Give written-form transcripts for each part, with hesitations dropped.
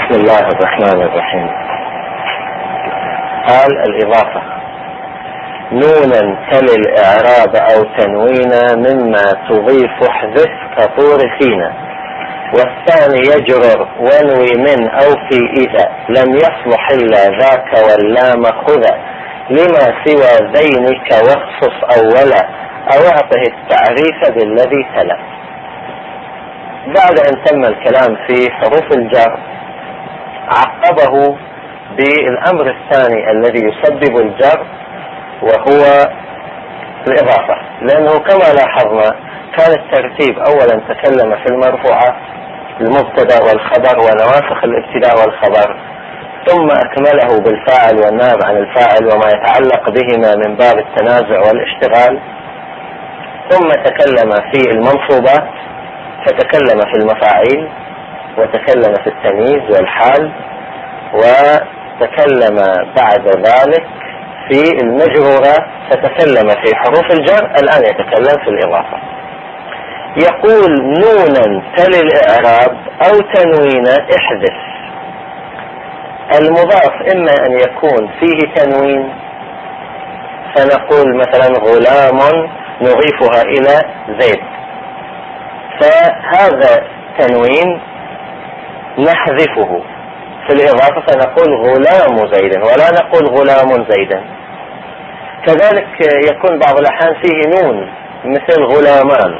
بسم الله الرحمن الرحيم. قال الإضافة: نونا تلي الإعراب أو تنوينا مما تضيف احذف كطور فينا، والثاني يجرر وانوي من أو في إذا لم يصلح إلا ذاك واللام خذا، لما سوى ذينك واخصص أولا أو اعطه التعريف بالذي تلا. بعد أن تم الكلام في حروف الجر عقبه بالأمر الثاني الذي يسبب الجر وهو الإضافة، لأنه كما لاحظنا كان الترتيب أولا تكلم في المرفوعات المبتدأ والخبر ونواسخ الابتداء والخبر، ثم أكمله بالفاعل والنائب عن الفاعل وما يتعلق بهما من باب التنازع والاشتغال، ثم تكلم في المنصوبات فتكلم في المفاعيل وتكلم في التمييز والحال، وتكلم بعد ذلك في المجرورات فتكلم في حروف الجر. الآن يتكلم في الإضافة. يقول: نونا تلي الإعراب أو تنوينا احذف. المضاف إما أن يكون فيه تنوين فنقول مثلا غلام نضيفها إلى زيد، فهذا تنوين نحذفه في الإضافة فنقول غلام زيد ولا نقول غلام زيدا. كذلك يكون بعض الأحيان فيه نون مثل غلامان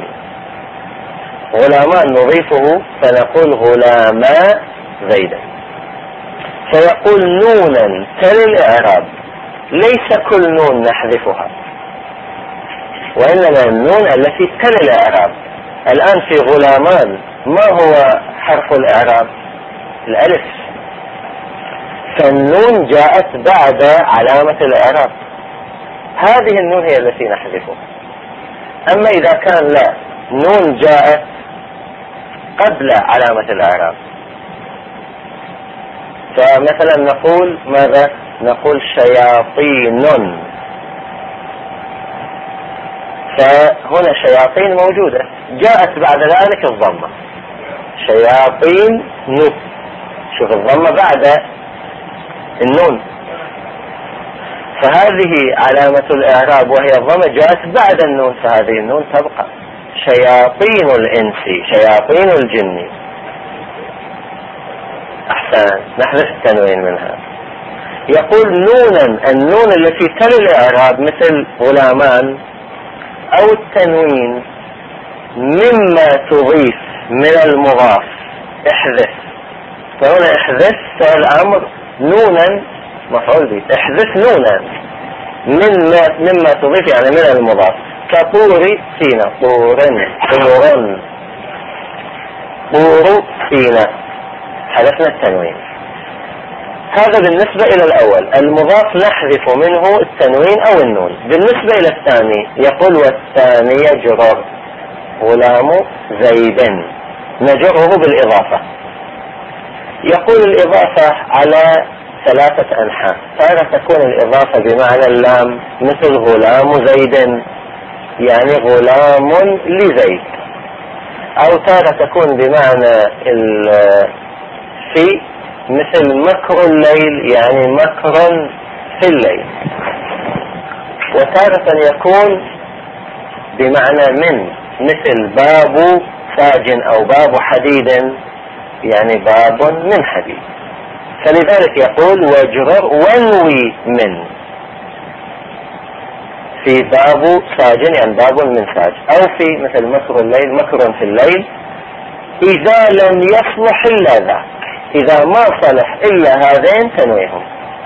نضيفه فنقول غلاما زيدا. فيقول نونا تلي الإعراب، ليس كل نون نحذفها وإنما النون التي تلي الإعراب. الآن في غلامان ما هو حرف الإعراب؟ الألف، فالنون جاءت بعد علامة الإعراب، هذه النون هي التي نحذفها. أما إذا كان لا، نون جاءت قبل علامة الإعراب، فمثلا نقول ماذا؟ نقول شياطين، فهنا شياطين موجودة جاءت بعد ذلك الضمة، شياطين نو، شوف الضمة بعد النون، فهذه علامة الإعراب وهي الضمة جاءت بعد النون، فهذه النون تبقى. شياطين الإنس، شياطين الجن. أحسن، نحذف التنوين منها. يقول نونا، النون التي تلي الإعراب مثل غلامان، أو التنوين مما تضيف من المضاف احذف. فهنا احذف فعل أمر، نونا مفعول به، احذف نونا مما تضيف يعني من المضاف، كطور سينا، طور سينا، حذفنا التنوين. هذا بالنسبة إلى الأول، المضاف نحذف منه التنوين أو النون. بالنسبة إلى الثاني يقول: والثاني يجرر غلام زيد، نجره بالإضافة. يقول الإضافة على ثلاثة أنحاء، تارة تكون الإضافة بمعنى اللام مثل غلام زيد يعني غلام لزيد، أو تارة تكون بمعنى في مثل مكر الليل يعني مكر في الليل، وتارة يكون بمعنى من مثل باب فاج أو باب حديد يعني باب من حديد. فلذلك يقول: واجرر وانوي من، في باب فاج يعني باب من فاج، أو في مثل مكر الليل مكر في الليل، إذا لم يصلح إلا ذاك، إذا ما صلح إلا هذين تنويهم،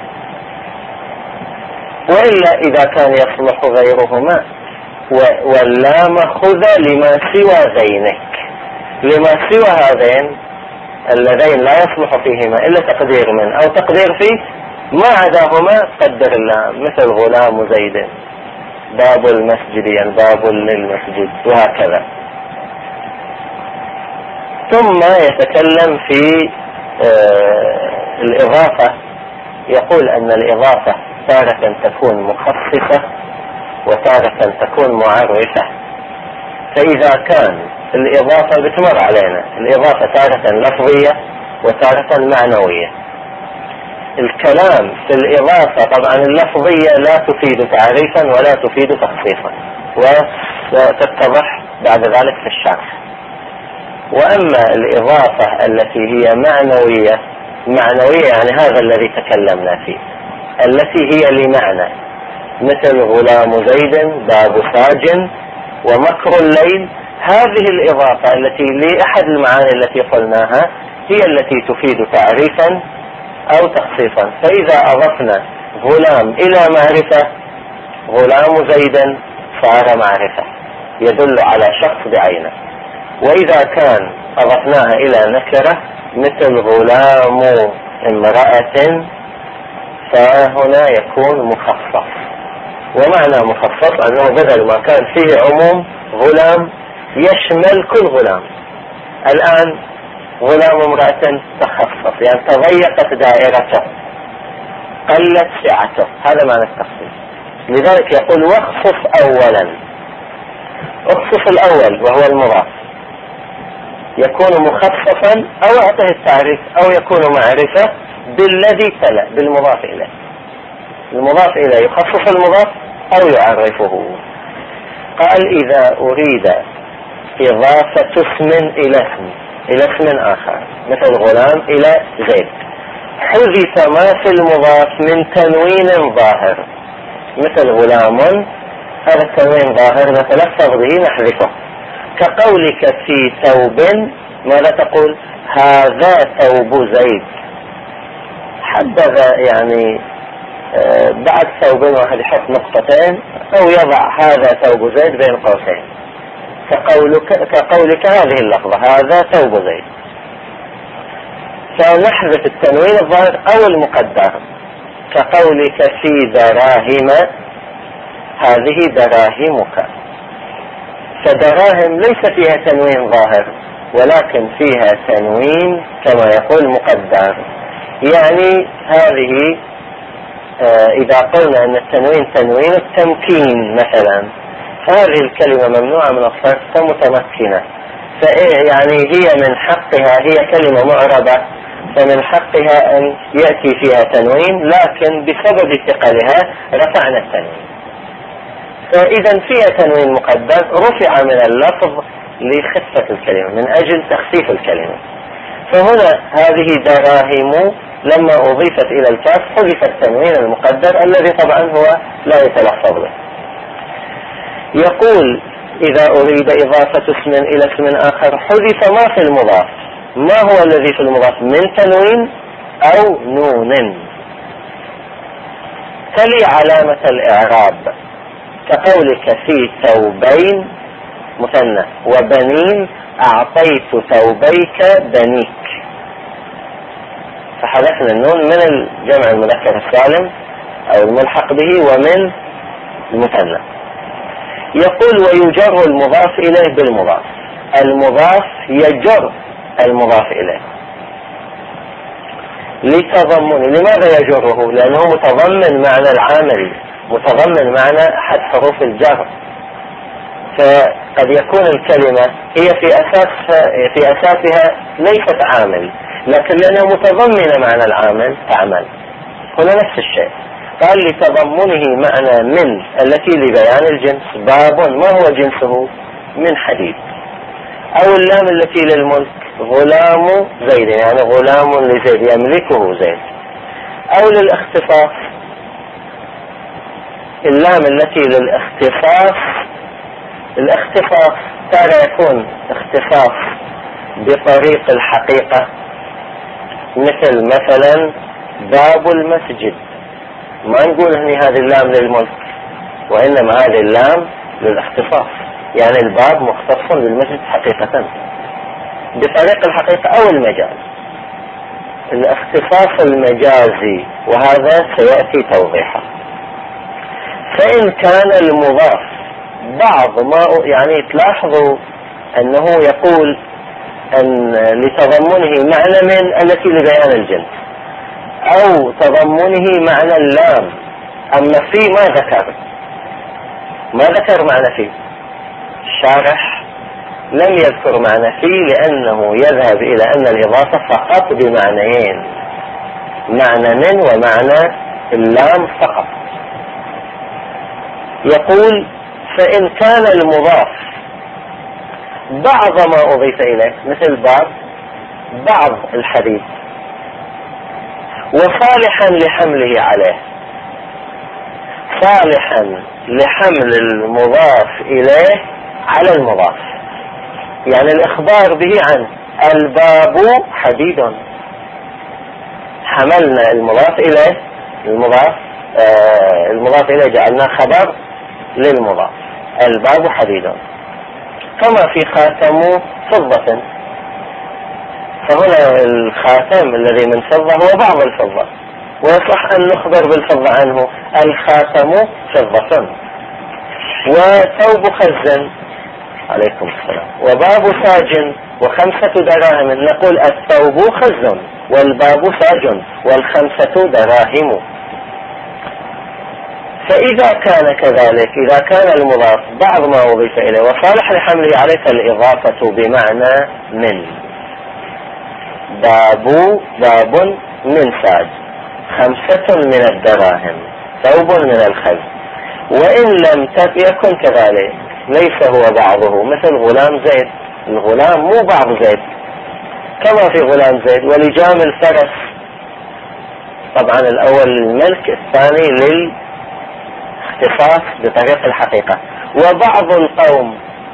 وإلا إذا كان يصلح غيرهما. واللام خذ لما سوى ذينك، لما سوى هذين اللذين لا يصلح فيهما إلا تقدير من أو تقدير فيه، ما عداهما قدر اللام، مثل غلام زيد، باب المسجد يعني باب للمسجد، وهكذا. ثم يتكلم في الإضافة، يقول أن الإضافة تارة تكون مخصصة وتارة تكون معرفة. فإذا كان الإضافة بتمر علينا الإضافة تارة لفظية وتارة معنوية. الكلام في الإضافة طبعا اللفظية لا تفيد تعريفا ولا تفيد تخصيصا، وستتضح بعد ذلك في الشرح. وأما الإضافة التي هي معنوية يعني هذا الذي تكلمنا فيه، التي هي لمعنى، مثل غلام زيد، باب ساجن، ومكر الليل. هذه الإضافة التي لأحد المعاني التي قلناها هي التي تفيد تعريفا أو تخصيصا. فإذا أضفنا غلام إلى معرفة، غلام زيدا صار معرفة يدل على شخص بعينه. وإذا كان أضفناها إلى نكرة مثل غلام امرأة، فهنا يكون مخصص. ومعنى مخصص أنه بدل ما كان فيه عموم غلام يشمل كل غلام، الآن غلام امرأة تخصص، يعني تضيقت دائرته، قلت سعته. هذا معنى التخصيص. لذلك يقول واخصص أولا. اخصص الأول وهو المضاف، يكون مخصصا أو أعطه التعريف، أو يكون معرفة بالذي تلا بالمضاف إليه. المضاف إليه يخصص المضاف أو يعرفه. قال إذا أريد إضافة اسم إلى اسم آخر مثل غلام إلى زيد، حذف ما في المضاف من تنوين ظاهر، مثل غلام، هذا التنوين ظاهر نتلفظ به نحذفه. كقولك في ثوب، ماذا تقول؟ هذا ثوب زيد. حدد يعني بعد ثوب واحد يحط نقطتين، أو يضع هذا ثوب زيد بين قوسين، كقولك هذه اللفظة هذا ثوب زيد. فنحذف التنوين الظاهر أو المقدر، كقولك في دراهم، هذه دراهمك. فدراهم ليس فيها تنوين ظاهر، ولكن فيها تنوين كما يقول مقدر. يعني هذه إذا قلنا أن التنوين تنوين التمكين مثلا، فهذه الكلمة ممنوعة من الصرف كمتمكنة. يعني هي من حقها، هي كلمة معربة، فمن حقها أن يأتي فيها تنوين، لكن بسبب ثقلها رفعنا التنوين. فإذا فيها تنوين مقدر رفع من اللفظ لخفة الكلمة، من أجل تخفيف الكلمة. فهنا هذه دراهم لما أضيفت إلى الكاف حذف التنوين المقدر الذي طبعا هو لا يتلفظ به. يقول إذا أريد إضافة اسم إلى اسم آخر حذف ما في المضاف. ما هو الذي في المضاف؟ من تنوين أو نون. تلي علامة الإعراب، كقولك في ثوبين مثنى وبنين، أعطيت ثوبيك بنيك. فحذفنا النون من الجمع المذكر السالم أو الملحق به ومن المثنى. يقول ويجر المضاف إليه بالمضاف. المضاف يجر المضاف إليه لتضمن. لماذا يجره؟ لأنه متضمن معنى العامل، متضمن معنى أحد حروف الجر. فقد يكون الكلمة هي في أساسها ليست عامل، لكن لأنها متضمنة معنى العامل تعمل. هنا نفس الشيء. قال لتضمنه معنى من التي لبيان الجنس. باب ما هو جنسه؟ من حديد. أو اللام التي للملك، غلام زيد، يعني غلام لزيد يملكه زيد. أو للاختصاص، اللام التي للاختصاص. الاختصاص ترى يكون اختصاص بطريق الحقيقة، مثلا باب المسجد، ما نقول هني هذه اللام للملك، وإنما هذه اللام للاختصاص، يعني الباب مختص بالمسجد حقيقة بطريق الحقيقة أو المجاز. الاختصاص المجازي وهذا سيأتي توضيحه. فإن كان المضاف بعض ما يعني تلاحظوا أنه يقول أن لتضمنه معنى من التي لبيان الجنس، أو تضمنه معنى اللام. أما في ما ذكر معنى فيه. الشارح لم يذكر معنى في لأنه يذهب إلى أن الإضافة فقط بمعنيين، معنى من ومعنى اللام فقط. يقول فإن كان المضاف بعض ما أضيف إليه مثل بعض الحديث وصالحا لحمله عليه، صالحا لحمل المضاف إليه على المضاف، يعني الإخبار به عنه. الباب حديد، حملنا المضاف إليه المضاف إليه جعلنا خبر للمضاف. الباب حديد، كما في خاتم فضة، فهنا الخاتم الذي من فضة هو بعض الفضة، ويصح أن نخبر بالفضة عنه الخاتم فضة. وثوب خز، عليكم السلام، وباب ساج، و5 دراهم، نقول الثوب خز والباب ساج وال5 دراهم. فإذا كان كذلك، إذا كان المضاف بعض ما أضيف إليه وصالح لحمله عليه، فالإضافة بمعنى من. باب من ساج، 5 من الدراهم، ثوب من الخز. وإن لم يكن كذلك، ليس هو بعضه، مثل غلام زيد، الغلام مو بعض زيد، كما في غلام زيد ولجام الفرس، طبعا الأول الملك، الثاني للاختصاص بطريق الحقيقة. وبعض القوم،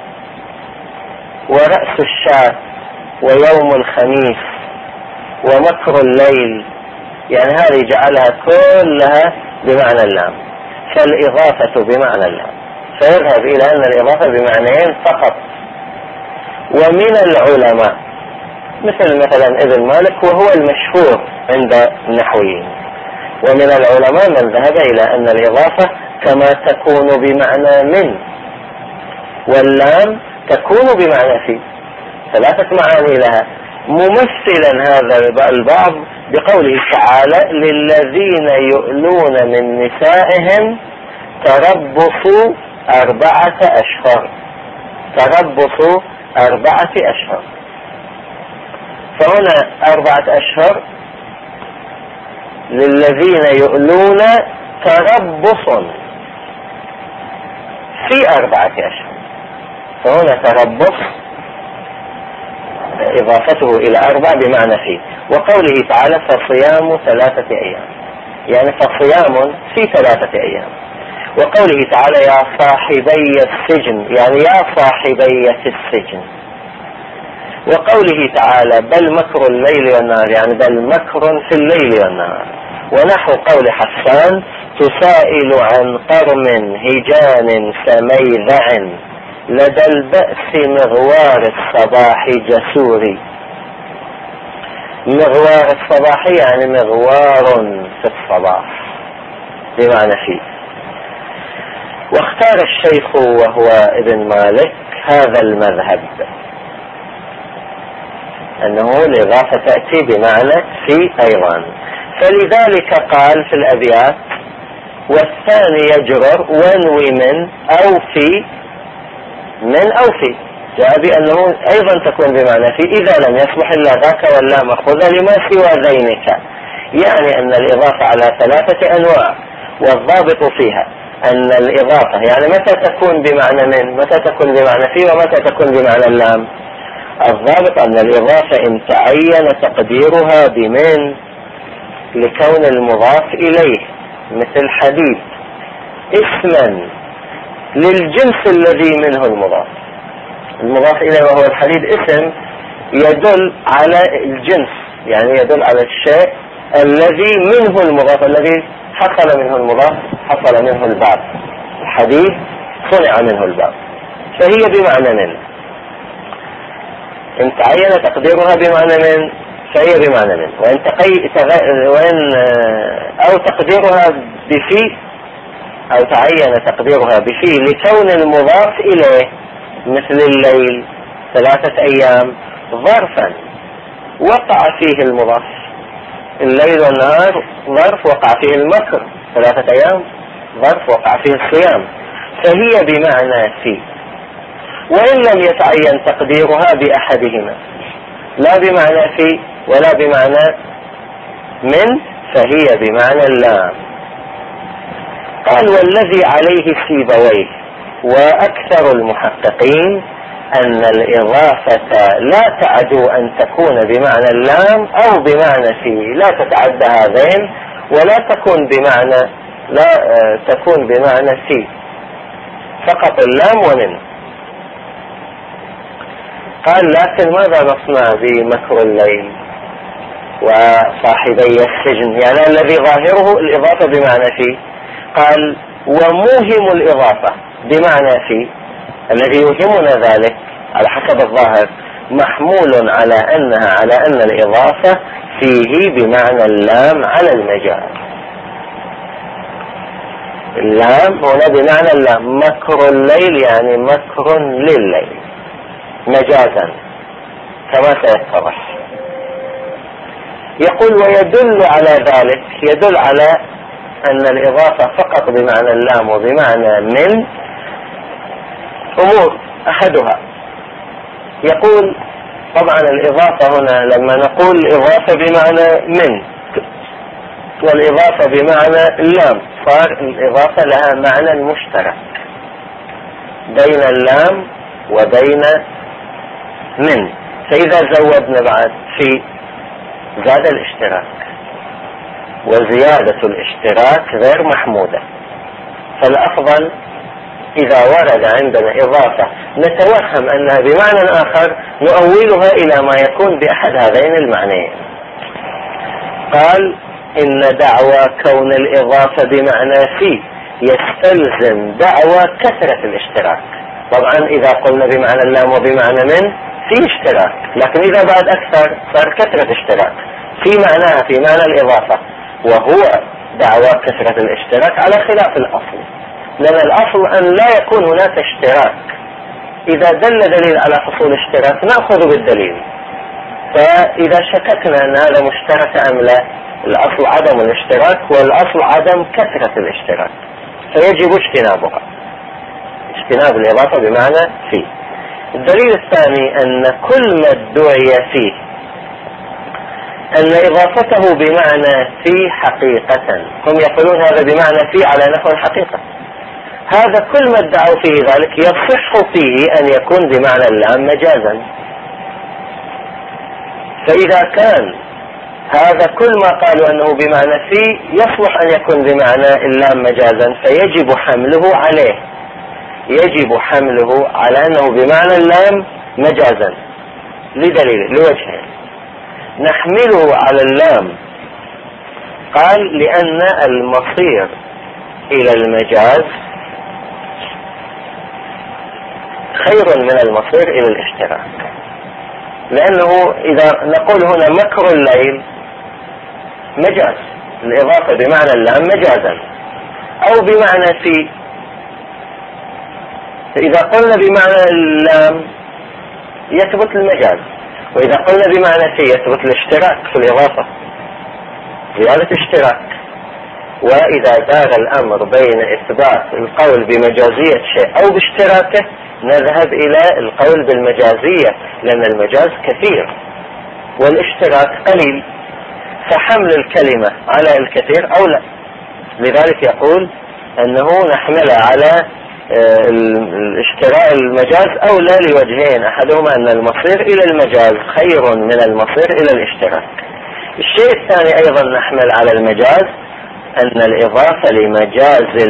ورأس الشاة، ويوم الخميس، ومكر الليل، يعني هذه جعلها كلها بمعنى اللام، فالإضافة بمعنى اللام، فيذهب إلى أن الإضافة بمعنيين فقط. ومن العلماء مثلا ابن مالك وهو المشهور عند النحويين، ومن العلماء من ذهب إلى أن الإضافة كما تكون بمعنى من، واللام تكون بمعنى في، 3 معاني لها، ممثلا هذا البعض بقوله تعالى للذين يؤلون من نسائهم تربصوا 4 أشهر، تربصوا 4 أشهر. فهنا 4 أشهر للذين يؤلون تربص في 4 أشهر، فهنا تربص إضافته إلى 4 بمعنى فيه. وقوله تعالى فصيام 3 أيام، يعني فصيام في 3 أيام. وقوله تعالى يا صاحبي السجن، يعني يا صاحبي السجن. وقوله تعالى بل مكر الليل والنهار، يعني بل مكر في الليل والنهار. ونحو قول حسان تسائل عن قرم هجان سميذع لدى البأس مغوار الصباح جسوري. مغوار الصباح يعني مغوار في الصباح بمعنى فيه. واختار الشيخ وهو ابن مالك هذا المذهب، أنه الإضافة تأتي بمعنى في أيضا، فلذلك قال في الأبيات والثاني يجرر وانوي من أو في، من أو في، جاء بأنه أيضا تكون بمعنى في إذا لم يصلح إلا ذاك ولا مأخوذ لما سوى ذينك، يعني أن الإضافة على 3 أنواع، والضابط فيها أن الإضافة يعني متى تكون بمعنى من، متى تكون بمعنى في، ومتى تكون بمعنى اللام. الضابط أن الإضافة إن تعين تقديرها بمن لكون المضاف إليه، مثل حديد اسما للجنس الذي منه المضاف إليه وهو الحديد، اسم يدل على الجنس، يعني يدل على الشيء الذي منه المضاف، الذي حصل منه المضاف، حصل منه الباب، الحديد صنع منه الباب، فهي بمعنى من. إن تعين تقديرها بمعنى من فهي بمعنى من، أو تقديرها بفي، أو تعين تقديرها بفي لكون المضاف إليه مثل الليل 3 أيام ظرفا وقع فيه المضاف، الليل والنهار ظرف وقع فيه المكر، 3 أيام ظرف وقع فيه الصيام، فهي بمعنى في. وإن لم يتعين تقديرها بأحدهما، لا بمعنى في ولا بمعنى من، فهي بمعنى اللام. قال والذي عليه سيبويه وأكثر المحققين أن الإضافة لا تعدو أن تكون بمعنى اللام أو بمعنى في، لا تتعدى هذين، ولا تكون بمعنى، لا تكون بمعنى في، فقط اللام ومن. قال لكن ماذا نصنع بمكر الليل وصاحبي السجن؟ يعني الذي ظاهره الإضافة بمعنى في. قال وموهم الإضافة بمعنى في، الذي يوهمنا ذلك على حسب الظاهر محمول على أن الإضافة فيه بمعنى اللام على المجاز. اللام هنا بمعنى اللام، مكر الليل يعني مكر لليل مجازا كما سيتضح. يقول ويدل على ذلك، يدل على أن الإضافة فقط بمعنى اللام وبمعنى من أمور. أحدها يقول طبعا الإضافة هنا لما نقول الإضافة بمعنى من والإضافة بمعنى اللام، صار الإضافة لها معنى مشترك بين اللام وبين من. فإذا زودنا بعد في زاد الاشتراك، وزيادة الاشتراك غير محمودة. فالأفضل إذا ورد عندنا إضافة نتوهم أنها بمعنى آخر نؤولها إلى ما يكون بأحد هذين المعنيين. قال إن دعوى كون الإضافة بمعنى في يستلزم دعوى كثرة الاشتراك. طبعا إذا قلنا بمعنى اللام وبمعنى من في اشتراك، لكن إذا بعد أكثر صار كثرة اشتراك في معناها، في معنى الإضافة، وهو دعوى كثرة الاشتراك على خلاف الأصل، لأن الأصل أن لا يكون هناك اشتراك. إذا دل دليل على حصول اشتراك نأخذ بالدليل، فإذا شككنا أن هذا مشترك أم لا، الأصل عدم الاشتراك والأصل عدم كثرة الاشتراك، فيجب اجتنابها، اجتناب الإضافة بمعنى في. الدليل الثاني أن كل ما ادعي فيه أن إضافته بمعنى في حقيقة، هم يقولون هذا بمعنى في على نحو الحقيقة، هذا كل ما ادعوا فيه ذلك يصح فيه أن يكون بمعنى اللام مجازا. فإذا كان هذا كل ما قالوا أنه بمعنى في يصلح أن يكون بمعنى اللام مجازا، فيجب حمله عليه، يجب حمله على أنه بمعنى اللام مجازا لدليل، لوجهين. نحمله على اللام، قال لأن المصير إلى المجاز خير من المصير إلى الاشتراك، لأنه إذا نقول هنا مكر الليل مجاز، الإضافة بمعنى اللام مجازا أو بمعنى في، فإذا قلنا بمعنى اللام يثبت المجاز، وإذا قلنا بمعنى في يثبت الاشتراك في الإضافة، زيادة اشتراك. وإذا دار الأمر بين إثبات القول بمجازية شيء أو باشتراكه نذهب إلى القول بالمجازية، لأن المجاز كثير والاشتراك قليل، فحمل الكلمة على الكثير أولى. لذلك يقول أنه نحمل على الاشتراء المجاز أولى لوجهين، أحدهما أن المصير إلى المجاز خير من المصير إلى الاشتراك. الشيء الثاني أيضا نحمل على المجاز أن الإضافة لمجاز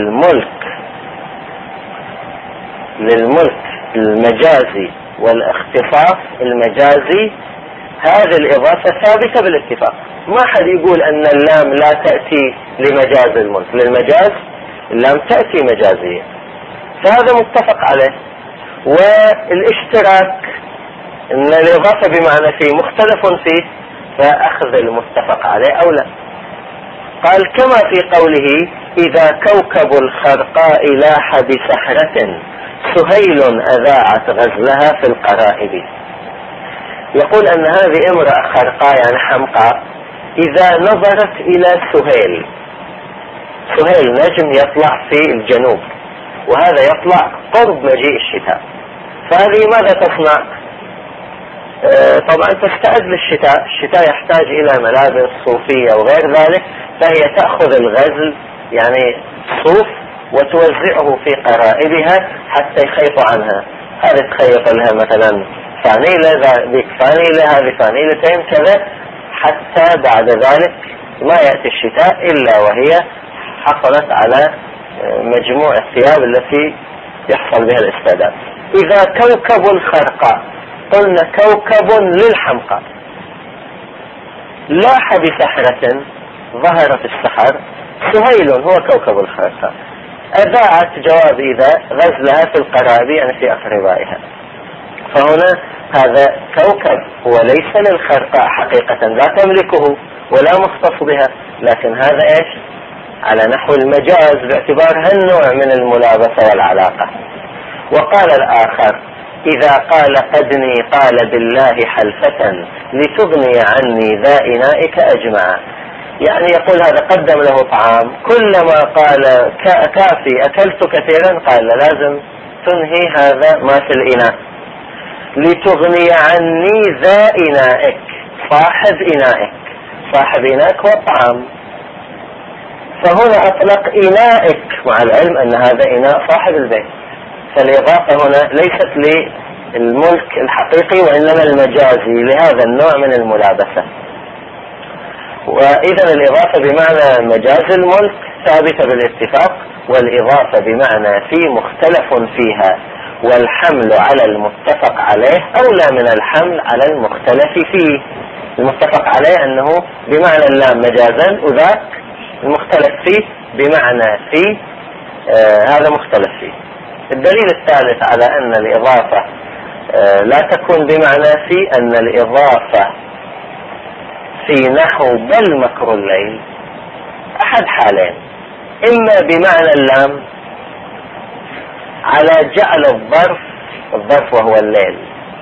للملك المجازي والاختصاص المجازي، هذه الإضافة ثابتة بالاتفاق. ما حد يقول أن اللام لا تأتي لمجاز الملك، للمجاز اللام تأتي مجازية، فهذا متفق عليه. والاشتراك ان الإضافة بمعنى فيه مختلف فيه، فأخذ المتفق عليه أولى. قال كما في قوله إذا كوكب الخرقاء لاح بسحرة سهيل أذاعت غزلها في القرائب. يقول أن هذه امرأة خرقاء يعني حمقاء إذا نظرت إلى سهيل نجم يطلع في الجنوب، وهذا يطلع قرب مجيء الشتاء، فهذه ماذا تصنع؟ طبعا تستعد للشتاء. الشتاء يحتاج الى ملابس صوفية وغير ذلك، فهي تأخذ الغزل يعني صوف وتوزعه في قرائبها حتى يخيطوا عنها. هذه تخيط لها مثلا فانيلة، ذيك فانيلة، هذه فانيلتين كذا، حتى بعد ذلك ما يأتي الشتاء إلا وهي حصلت على مجموع الثياب التي يحصل بها الاستعداد. إذا كوكب الخرقاء، قلنا كوكب للحمقى، لاح بسحرة ظهر في السحر سهيل هو كوكب الخرقاء، أذاعت جواب إذا غزلها في القرابي يعني في أقربائها. فهنا هذا كوكب هو ليس للخرقاء حقيقة، لا تملكه ولا مختص بها، لكن هذا إيش؟ على نحو المجاز باعتبار هالنوع من الملابسة والعلاقة. وقال الآخر إذا قال قدني قال بالله حلفة لتغني عني ذا إنائك أجمع، يعني يقول هذا قدم له طعام، كلما قال كافي أكلت كثيرا قال لازم تنهي هذا ما في الإناء. لتغني عني ذا إنائك، صاحب إنائك، صاحب إنائك هو الطعام. فهنا أطلق إنائك مع العلم أن هذا إناء صاحب البيت، فالإضافة هنا ليست للملك الحقيقي وإنما المجازي لهذا النوع من الملابسة. وإذا الإضافة بمعنى مجاز الملك ثابتة بالاتفاق، والإضافة بمعنى في مختلف فيها والحمل على المتفق عليه أولى من الحمل على المختلف فيه. المتفق عليه أنه بمعنى اللام مجازا، وذاك المختلف فيه بمعنى فيه، هذا مختلف فيه. الدليل الثالث على أن الإضافة لا تكون بمعنى في أن الإضافة في نحو بل مكر الليل أحد حالين: إما بمعنى اللام على جعل الظرف وهو الليل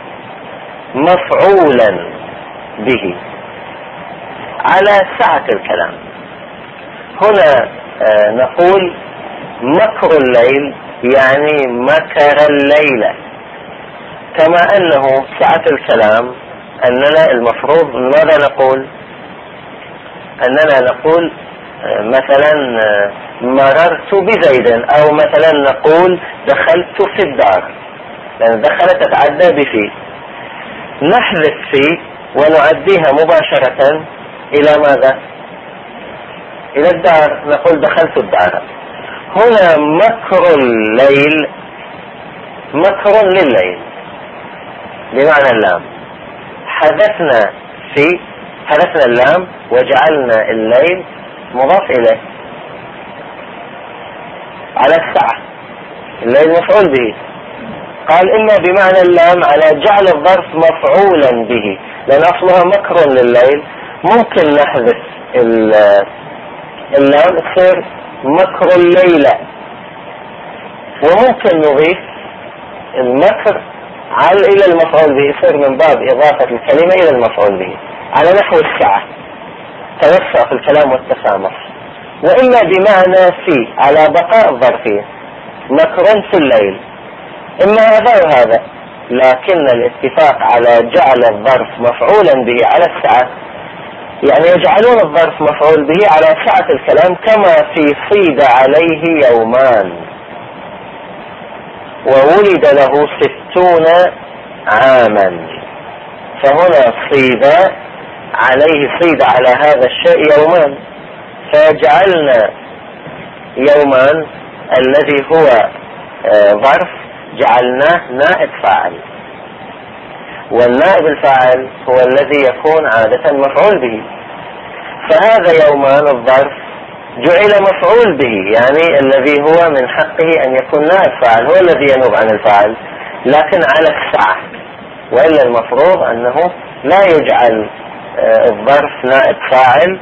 مفعولا به على سعة الكلام. هنا نقول مكر الليل يعني مكر الليلة، كما أنه سعة الكلام أننا المفروض ماذا نقول؟ أننا نقول مثلا مررت بزيد، أو مثلا نقول دخلت في الدار، لأن دخل تتعدى بفي، نحذف فيه ونعديها مباشرة إلى ماذا؟ إلى الدار، نقول دخلت الدار. هنا مكر الليل مكر لليل بمعنى اللام، حذفنا اللام وجعلنا الليل مضاف إليه على الساعة، الليل مفعول به. قال إما بمعنى اللام على جعل الظرف مفعولا به، لأن أصلها مكر لليل، ممكن نحذف اللام تصير مكر الليلة، وممكن نضيف المكر إلى المفعول به، يصير من باب إضافة الكلمة إلى المفعول به على نحو السعة، توسع في الكلام والتسامح. وإما بمعنى في على بقاء الظرفية، مكر في الليل، إما هذا وهذا، لكن الاتفاق على جعل الظرف مفعولا به على السعة، يعني يجعلون الظرف مفعول به على سعة الكلام، كما في صيد عليه يومان وولد له 60 عاما. فهنا صيد عليه، صيد على هذا الشيء يومان، فجعلنا يومان الذي هو ظرف جعلناه نائب فاعل، والنائب الفاعل هو الذي يكون عادة مفعول به. فهذا يومان الظرف جعل مفعول به، يعني الذي هو من حقه أن يكون نائب فاعل هو الذي ينوب عن الفاعل، لكن على السعة، وإلا المفروض أنه لا يجعل الظرف نائب فاعل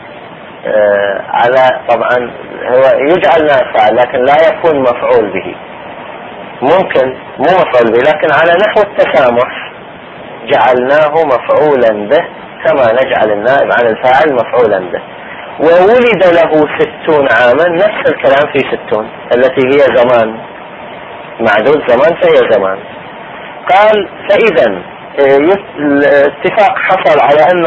على، طبعا هو يجعل نائب فاعل لكن لا يكون مفعول به، ممكن مو مفعول به لكن على نحو التسامح جعلناه مفعولا به، كما نجعل النائب عن الفاعل مفعولا به. وولد له 60 عاما، نفس الكلام في 60 التي هي زمان، معدود زمان فهي زمان. قال فإذا الاتفاق حصل على أن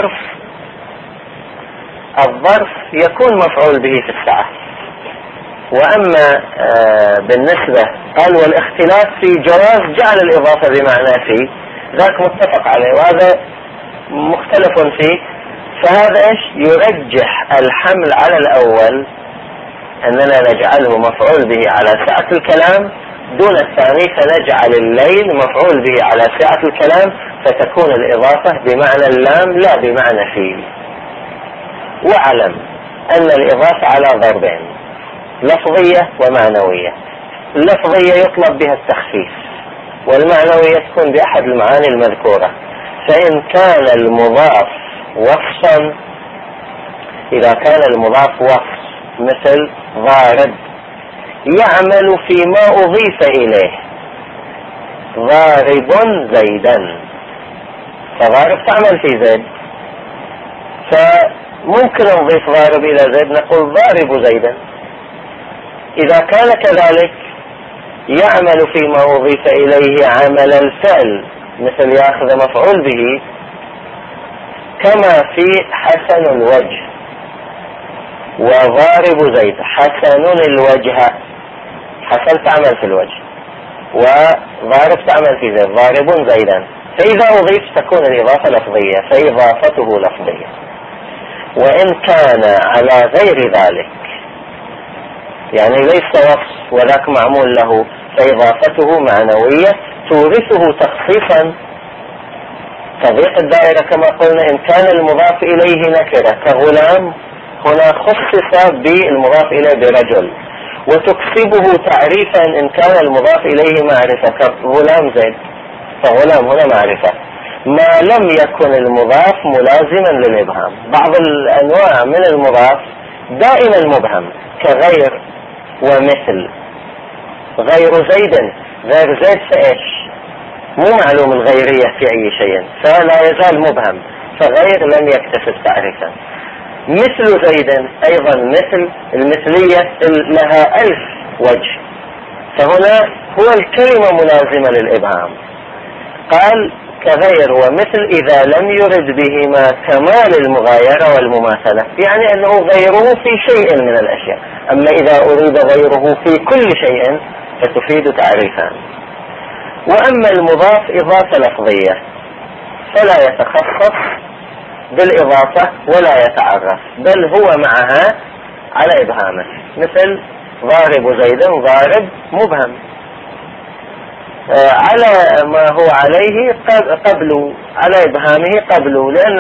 الظرف يكون مفعول به في الساعة. وأما بالنسبة قال والاختلاف في جواز جعل الإضافة بمعنى في، ذاك متفق عليه وهذا مختلف فيه. فهذا ايش يرجح الحمل على الأول، أننا نجعله مفعول به على سعة الكلام دون الثاني، فنجعل الليل مفعول به على سعة الكلام فتكون الإضافة بمعنى اللام لا بمعنى فيه. واعلم أن الإضافة على ضربين، لفظية ومعنوية. اللفظية يطلب بها التخفيف، والمعنوية تكون بأحد المعاني المذكورة. فإن كان المضاف وصفا، إذا كان المضاف وصف مثل ضارب يعمل فيما أضيف إليه، ضارب زيدا، فضارب تعمل في زيد، فممكن نضيف ضارب إلى زيد نقول ضارب زيدا. إذا كان كذلك يعمل فيما أضيف إليه عمل الفعل، مثل يأخذ مفعول به كما في حسن الوجه وضارب زيد. حسن الوجه، حسن تعمل في الوجه وضارب تعمل في زيد، ضارب زيدا. فإذا أضيف تكون الإضافة لفظية، فإضافته لفظية. وإن كان على غير ذلك، يعني ليس وصف وذاك معمول له، فإضافته معنوية تورثه تخصيصا. تضيق الدائرة كما قلنا إن كان المضاف إليه نكرة كغلام، هنا خصص بالمضاف إليه برجل، وتكسبه تعريفا إن كان المضاف إليه معرفة كغلام زيد، فغلام هنا معرفة ما لم يكن المضاف ملازما للإبهام. بعض الأنواع من المضاف دائما مبهم كغير ومثل. غير زيد، غير زيد فإيش؟ مو معلوم الغيرية في أي شيء، فلا يزال مبهم، فغير لم يكتسب تعريفا. مثل زيد أيضا، مثل المثلية لها 1000 وجه، فهنا هو الكلمة ملازمة للإبهام. قال كغير ومثل إذا لم يرد بهما كمال المغايرة والمماثلة، يعني أنه غيره في شيء من الأشياء. أما إذا أريد غيره في كل شيء فتفيد تعريفان. وأما المضاف إضافة لفظية فلا يتخصص بالإضافة ولا يتعرف، بل هو معها على إبهامه، مثل ضارب زيدا، ضارب مبهم على ما هو عليه قبل، على إبهامه قبل، لأن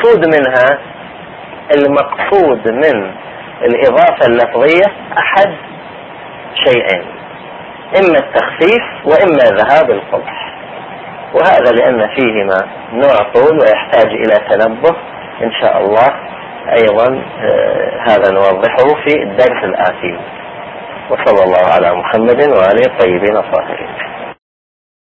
المقصود من الإضافة اللفظية أحد شيئين، إما التخفيف وإما ذهاب القبح، وهذا لأن فيهما نوع طول ويحتاج إلى تنبه إن شاء الله. أيضا هذا نوضحه في الدرس الآتي. وصلى الله على محمد وآله الطيبين الطاهرين.